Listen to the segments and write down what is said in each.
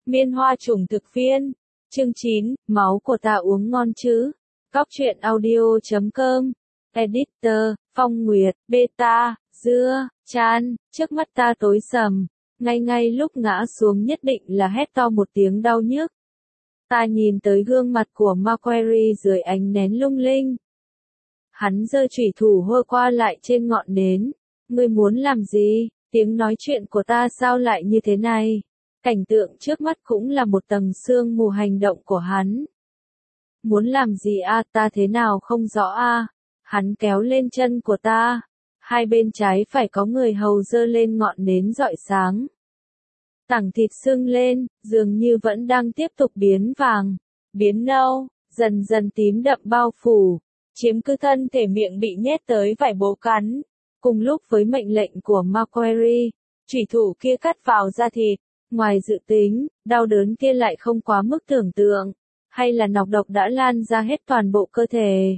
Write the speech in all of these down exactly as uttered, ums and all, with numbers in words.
Miên Hoa Trùng Thực Viên. Chương chín, máu của ta uống ngon chứ. Cóc truyện audio chấm com. Editor, Phong Nguyệt, Beta, Dưa, Chan, trước mắt ta tối sầm. Ngay ngay lúc ngã xuống nhất định là hét to một tiếng đau nhức. Ta nhìn tới gương mặt của Macquarie dưới ánh nến lung linh. Hắn giơ chủy thủ hơ qua lại trên ngọn nến. Ngươi muốn làm gì? Tiếng nói chuyện của ta sao lại như thế này? Cảnh tượng trước mắt cũng là một tầng sương mù hành động của hắn. Muốn làm gì a? Ta thế nào không rõ a? Hắn kéo lên chân của ta. Hai bên trái phải có người hầu giơ lên ngọn nến rọi sáng. Tảng thịt sưng lên, dường như vẫn đang tiếp tục biến vàng, biến nâu, dần dần tím đậm bao phủ, chiếm cứ thân thể miệng bị nhét tới vải bố cắn. Cùng lúc với mệnh lệnh của Macquarie, chủy thủ kia cắt vào da thịt. Ngoài dự tính, đau đớn kia lại không quá mức tưởng tượng, hay là nọc độc đã lan ra hết toàn bộ cơ thể.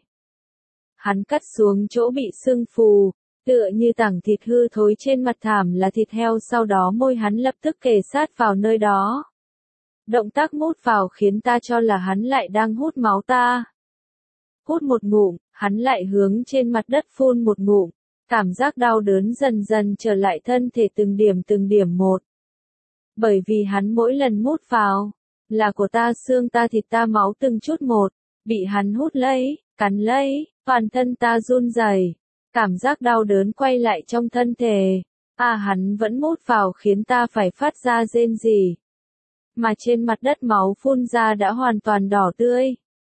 Hắn cắt xuống chỗ bị sưng phù, tựa như tảng thịt hư thối trên mặt thảm là thịt heo, sau đó môi hắn lập tức kề sát vào nơi đó. Động tác mút vào khiến ta cho là hắn lại đang hút máu ta. Hút một ngụm, hắn lại hướng trên mặt đất phun một ngụm, cảm giác đau đớn dần dần trở lại thân thể từng điểm từng điểm một. Bởi vì hắn mỗi lần mút vào, là của ta, xương ta, thịt ta, máu từng chút một, bị hắn hút lấy, cắn lấy, toàn thân ta run rẩy, cảm giác đau đớn quay lại trong thân thể. À, hắn vẫn mút vào khiến ta phải phát ra rên rỉ. Mà trên mặt đất máu phun ra đã hoàn toàn đỏ tươi.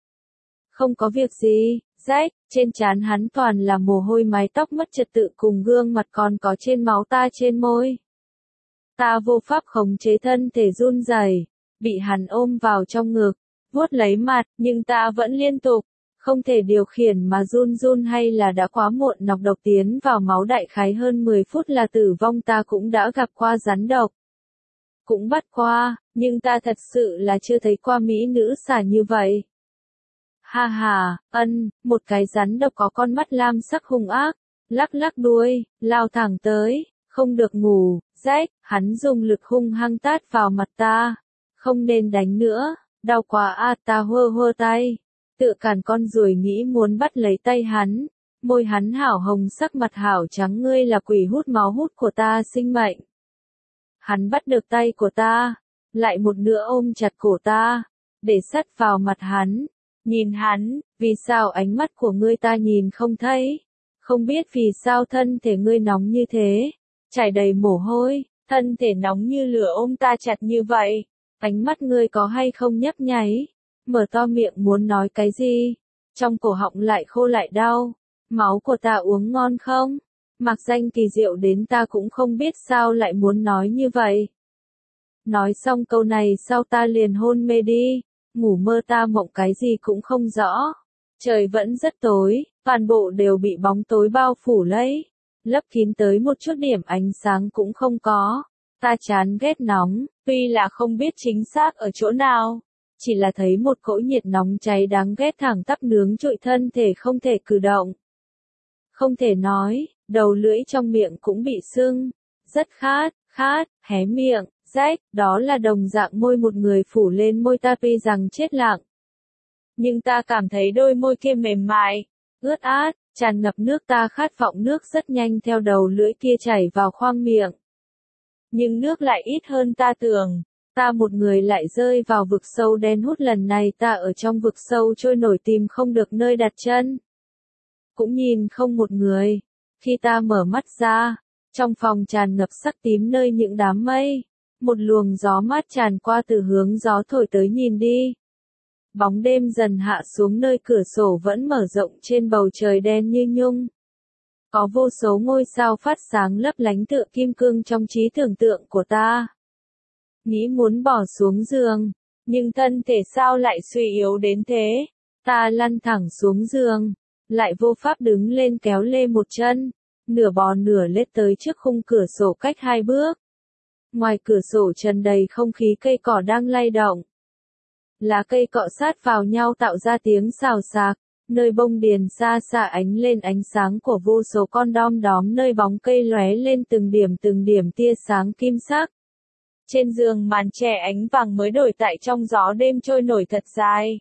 Không có việc gì, rách, trên trán hắn toàn là mồ hôi, mái tóc mất trật tự cùng gương mặt còn có trên máu ta trên môi. Ta vô pháp khống chế thân thể run rẩy, bị hắn ôm vào trong ngực, vuốt lấy mặt, nhưng ta vẫn liên tục, không thể điều khiển mà run run, hay là đã quá muộn, nọc độc tiến vào máu đại khái hơn mười phút là tử vong. Ta cũng đã gặp qua rắn độc, cũng bắt qua, nhưng ta thật sự là chưa thấy qua mỹ nữ xả như vậy. Ha ha, ân, một cái rắn độc có con mắt lam sắc hung ác, lắc lắc đuôi, lao thẳng tới, không được ngủ. Rách, hắn dùng lực hung hăng tát vào mặt ta. Không nên đánh nữa, đau quá a. À, ta hơ hơ tay, tựa cản con ruồi nghĩ muốn bắt lấy tay hắn. Môi hắn hảo hồng, sắc mặt hảo trắng. Ngươi là quỷ hút máu, hút của ta sinh mệnh. Hắn bắt được tay của ta, lại một nữa ôm chặt cổ ta, để sắt vào mặt hắn. Nhìn hắn, vì sao ánh mắt của ngươi ta nhìn không thấy? Không biết vì sao thân thể ngươi nóng như thế, chảy đầy mồ hôi, thân thể nóng như lửa ôm ta chặt như vậy. Ánh mắt ngươi có hay không nhấp nháy, mở to miệng muốn nói cái gì, trong cổ họng lại khô lại đau. Máu của ta uống ngon không? Mặc danh kỳ diệu đến ta cũng không biết sao lại muốn nói như vậy. Nói xong câu này sau ta liền hôn mê đi, ngủ mơ ta mộng cái gì cũng không rõ. Trời vẫn rất tối, toàn bộ đều bị bóng tối bao phủ lấy, lấp kín tới một chút điểm ánh sáng cũng không có. Ta chán ghét nóng, tuy là không biết chính xác ở chỗ nào, chỉ là thấy một cỗ nhiệt nóng cháy đáng ghét thẳng tắp nướng trụi thân thể, không thể cử động, không thể nói, đầu lưỡi trong miệng cũng bị sưng, rất khát, khát, hé miệng, rách, đó là đồng dạng môi một người phủ lên môi ta, tuy rằng chết lặng. Nhưng ta cảm thấy đôi môi kia mềm mại, ướt át, tràn ngập nước. Ta khát vọng nước rất nhanh theo đầu lưỡi kia chảy vào khoang miệng. Nhưng nước lại ít hơn ta tưởng, ta một người lại rơi vào vực sâu đen hút. Lần này ta ở trong vực sâu trôi nổi tìm không được nơi đặt chân. Cũng nhìn không một người. Khi ta mở mắt ra, trong phòng tràn ngập sắc tím nơi những đám mây. Một luồng gió mát tràn qua từ hướng gió thổi tới, nhìn đi. Bóng đêm dần hạ xuống, nơi cửa sổ vẫn mở rộng, trên bầu trời đen như nhung. Có vô số ngôi sao phát sáng lấp lánh tựa kim cương trong trí tưởng tượng của ta. Nghĩ muốn bỏ xuống giường, nhưng thân thể sao lại suy yếu đến thế. Ta lăn thẳng xuống giường, lại vô pháp đứng lên kéo lê một chân, nửa bò nửa lết tới trước khung cửa sổ cách hai bước. Ngoài cửa sổ trần đầy không khí cây cỏ đang lay động. Lá cây cọ sát vào nhau tạo ra tiếng xào xạc, nơi bông điền xa xa ánh lên ánh sáng của vô số con đom đóm, nơi bóng cây lóe lên từng điểm từng điểm tia sáng kim sắc. Trên giường màn che ánh vàng mới đổi tại trong gió đêm trôi nổi thật dài.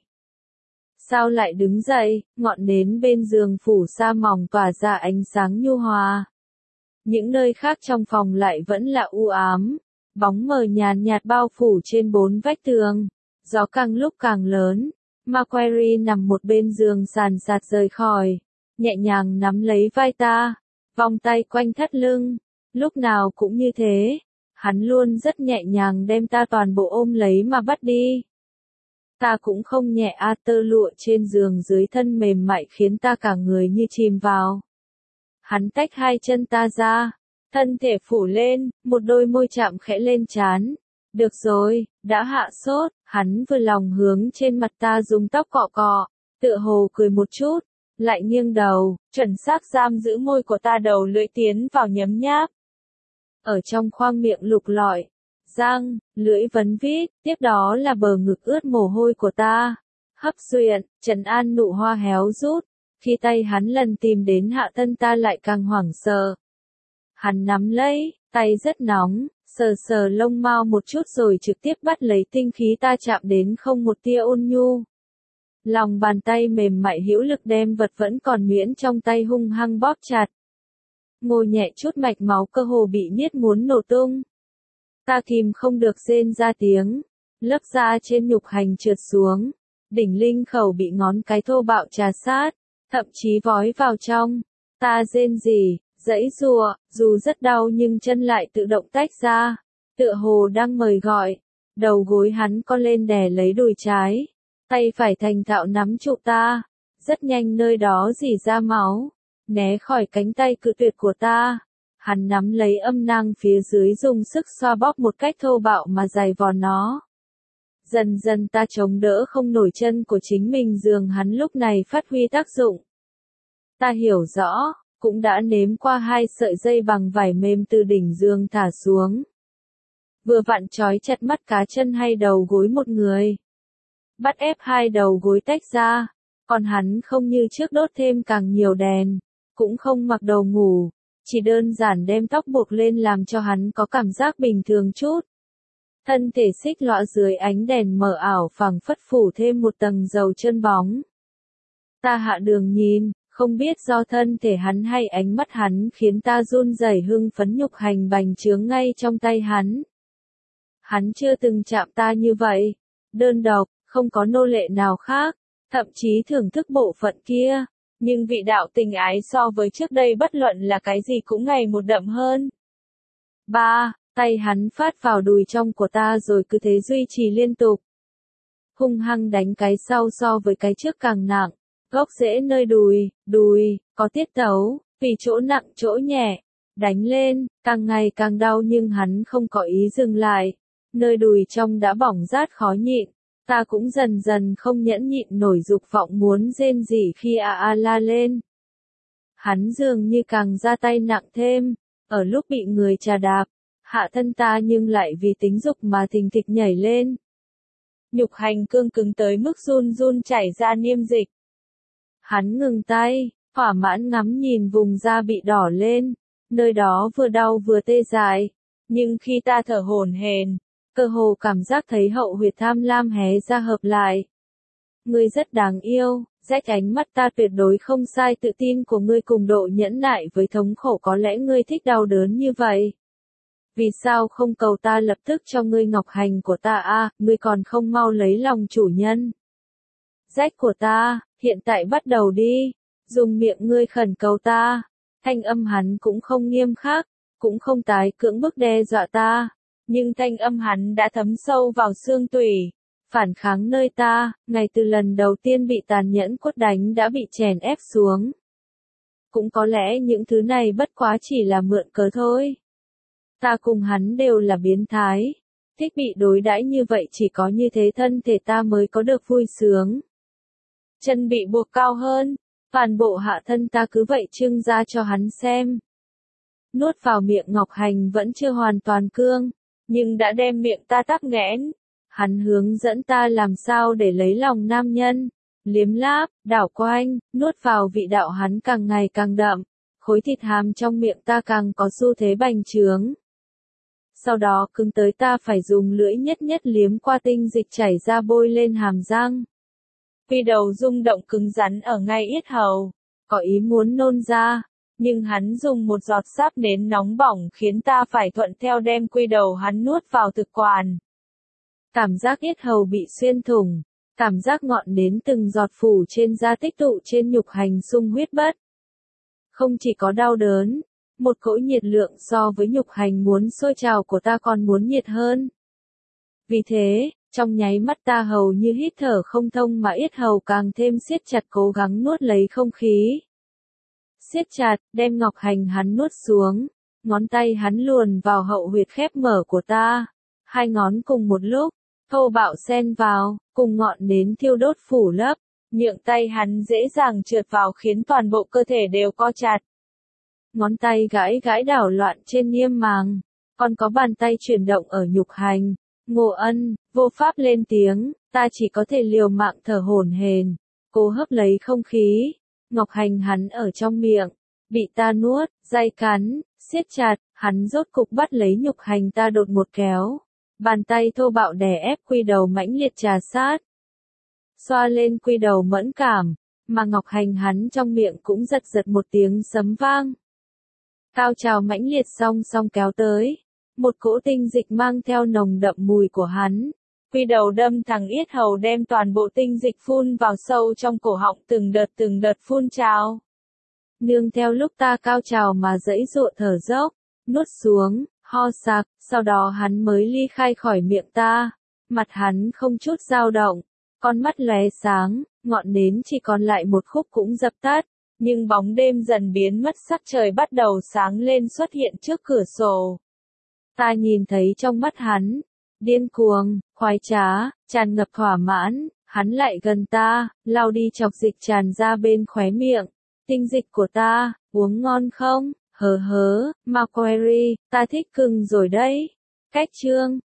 Sao lại đứng dậy, ngọn nến bên giường phủ sa mỏng tỏa ra ánh sáng nhu hòa. Những nơi khác trong phòng lại vẫn là u ám, bóng mờ nhàn nhạt bao phủ trên bốn vách tường. Gió càng lúc càng lớn, Macquarie nằm một bên giường sàn sạt rời khỏi, nhẹ nhàng nắm lấy vai ta, vòng tay quanh thắt lưng, lúc nào cũng như thế, hắn luôn rất nhẹ nhàng đem ta toàn bộ ôm lấy mà bắt đi. Ta cũng không nhẹ a tơ lụa trên giường dưới thân mềm mại khiến ta cả người như chìm vào. Hắn tách hai chân ta ra, thân thể phủ lên, một đôi môi chạm khẽ lên trán. Được rồi, đã hạ sốt, hắn vừa lòng hướng trên mặt ta dùng tóc cọ cọ, tựa hồ cười một chút, lại nghiêng đầu, chuẩn xác giam giữ môi của ta đầu lưỡi tiến vào nhấm nháp. Ở trong khoang miệng lục lọi, răng, lưỡi vấn vít, tiếp đó là bờ ngực ướt mồ hôi của ta. Hấp duyện, trấn an nụ hoa héo rút, khi tay hắn lần tìm đến hạ thân ta lại càng hoảng sợ. Hắn nắm lấy, tay rất nóng, sờ sờ lông mao một chút rồi trực tiếp bắt lấy tinh khí ta chạm đến không một tia ôn nhu. Lòng bàn tay mềm mại hữu lực đem vật vẫn còn nhuyễn trong tay hung hăng bóp chặt. Môi nhẹ chút mạch máu cơ hồ bị niết muốn nổ tung. Ta kìm không được rên ra tiếng, lớp da trên nhục hành trượt xuống, đỉnh linh khẩu bị ngón cái thô bạo trà sát, thậm chí vói vào trong. Ta rên rỉ, giãy giụa, dù rất đau nhưng chân lại tự động tách ra, tựa hồ đang mời gọi. Đầu gối hắn co lên đè lấy đùi trái, tay phải thành thạo nắm trụ ta, rất nhanh nơi đó rỉ ra máu, né khỏi cánh tay cự tuyệt của ta. Hắn nắm lấy âm nang phía dưới dùng sức xoa bóp một cách thô bạo mà giày vò nó. Dần dần ta chống đỡ không nổi chân của chính mình, giường hắn lúc này phát huy tác dụng. Ta hiểu rõ, cũng đã nếm qua hai sợi dây bằng vải mềm từ đỉnh giường thả xuống. Vừa vặn trói chặt mắt cá chân hay đầu gối một người. Bắt ép hai đầu gối tách ra, còn hắn không như trước đốt thêm càng nhiều đèn, cũng không mặc đồ ngủ, chỉ đơn giản đem tóc buộc lên làm cho hắn có cảm giác bình thường chút. Thân thể xích lõa dưới ánh đèn mờ ảo phẳng phất phủ thêm một tầng dầu chân bóng. Ta hạ đường nhìn, không biết do thân thể hắn hay ánh mắt hắn khiến ta run rẩy hưng phấn, nhục hành bành trướng ngay trong tay hắn. Hắn chưa từng chạm ta như vậy, đơn độc, không có nô lệ nào khác, thậm chí thưởng thức bộ phận kia, nhưng vị đạo tình ái so với trước đây bất luận là cái gì cũng ngày một đậm hơn. Ba, tay hắn phát vào đùi trong của ta rồi cứ thế duy trì liên tục. Hung hăng đánh cái sau so với cái trước càng nặng, gốc rễ nơi đùi, đùi, có tiết tấu, vì chỗ nặng chỗ nhẹ, đánh lên, càng ngày càng đau nhưng hắn không có ý dừng lại, nơi đùi trong đã bỏng rát khó nhịn. Ta cũng dần dần không nhẫn nhịn nổi dục vọng muốn rên rỉ khi a a la lên. Hắn dường như càng ra tay nặng thêm, ở lúc bị người chà đạp, hạ thân ta nhưng lại vì tính dục mà thình thịch nhảy lên. Nhục hành cương cứng tới mức run run chảy ra niêm dịch. Hắn ngừng tay, thỏa mãn ngắm nhìn vùng da bị đỏ lên, nơi đó vừa đau vừa tê dại, nhưng khi ta thở hổn hển, cơ hồ cảm giác thấy hậu huyệt tham lam hé ra hợp lại. Ngươi rất đáng yêu, rách ánh mắt ta tuyệt đối không sai, tự tin của ngươi cùng độ nhẫn nại với thống khổ có lẽ ngươi thích đau đớn như vậy. Vì sao không cầu ta lập tức cho ngươi ngọc hành của ta a, à, ngươi còn không mau lấy lòng chủ nhân. Rách của ta, hiện tại bắt đầu đi, dùng miệng ngươi khẩn cầu ta. Thanh âm hắn cũng không nghiêm khắc, cũng không tái cưỡng bức đe dọa ta. Nhưng thanh âm hắn đã thấm sâu vào xương tủy, phản kháng nơi ta, ngay từ lần đầu tiên bị tàn nhẫn quất đánh đã bị chèn ép xuống. Cũng có lẽ những thứ này bất quá chỉ là mượn cớ thôi. Ta cùng hắn đều là biến thái, thích bị đối đãi như vậy, chỉ có như thế thân thể ta mới có được vui sướng. Chân bị buộc cao hơn, toàn bộ hạ thân ta cứ vậy trưng ra cho hắn xem. Nuốt vào miệng ngọc hành vẫn chưa hoàn toàn cương, nhưng đã đem miệng ta tắc nghẽn. Hắn hướng dẫn ta làm sao để lấy lòng nam nhân, liếm láp, đảo quanh, nuốt vào vị đạo hắn càng ngày càng đậm, khối thịt hàm trong miệng ta càng có xu thế bành trướng. Sau đó cứng tới ta phải dùng lưỡi nhất nhất liếm qua tinh dịch chảy ra bôi lên hàm răng. Quy đầu rung động cứng rắn ở ngay yết hầu, có ý muốn nôn ra, nhưng hắn dùng một giọt sáp nến nóng bỏng khiến ta phải thuận theo đem quy đầu hắn nuốt vào thực quản. Cảm giác yết hầu bị xuyên thủng, cảm giác ngọn nến từng giọt phủ trên da tích tụ trên nhục hành sung huyết bất. Không chỉ có đau đớn, một cỗ nhiệt lượng so với nhục hành muốn sôi trào của ta còn muốn nhiệt hơn. Vì thế, trong nháy mắt ta hầu như hít thở không thông mà yết hầu càng thêm siết chặt cố gắng nuốt lấy không khí. Siết chặt, đem ngọc hành hắn nuốt xuống, ngón tay hắn luồn vào hậu huyệt khép mở của ta. Hai ngón cùng một lúc, thô bạo xen vào, cùng ngọn nến thiêu đốt phủ lấp, miệng tay hắn dễ dàng trượt vào khiến toàn bộ cơ thể đều co chặt. Ngón tay gãi gãi đảo loạn trên niêm màng, còn có bàn tay chuyển động ở nhục hành. Ngô Ân, vô pháp lên tiếng, ta chỉ có thể liều mạng thở hổn hển, cố hấp lấy không khí. Ngọc hành hắn ở trong miệng, bị ta nuốt, day cắn, siết chặt, hắn rốt cục bắt lấy nhục hành ta đột một kéo. Bàn tay thô bạo đè ép quy đầu mãnh liệt trà sát. Xoa lên quy đầu mẫn cảm, mà ngọc hành hắn trong miệng cũng giật giật một tiếng sấm vang. Cao trào mãnh liệt song song kéo tới. Một cỗ tinh dịch mang theo nồng đậm mùi của hắn. Quy đầu đâm thẳng yết hầu đem toàn bộ tinh dịch phun vào sâu trong cổ họng từng đợt từng đợt phun trào. Nương theo lúc ta cao trào mà dãy dụa thở dốc, nuốt xuống, ho sặc, sau đó hắn mới ly khai khỏi miệng ta. Mặt hắn không chút dao động, con mắt lóe sáng, ngọn nến chỉ còn lại một khúc cũng dập tắt, nhưng bóng đêm dần biến mất, sắc trời bắt đầu sáng lên xuất hiện trước cửa sổ. Ta nhìn thấy trong mắt hắn, điên cuồng, khoái trá, tràn ngập thỏa mãn, hắn lại gần ta, lau đi chọc dịch tràn ra bên khóe miệng. Tinh dịch của ta, uống ngon không? Hớ hớ, Macquarie, ta thích cưng rồi đấy. Cách chương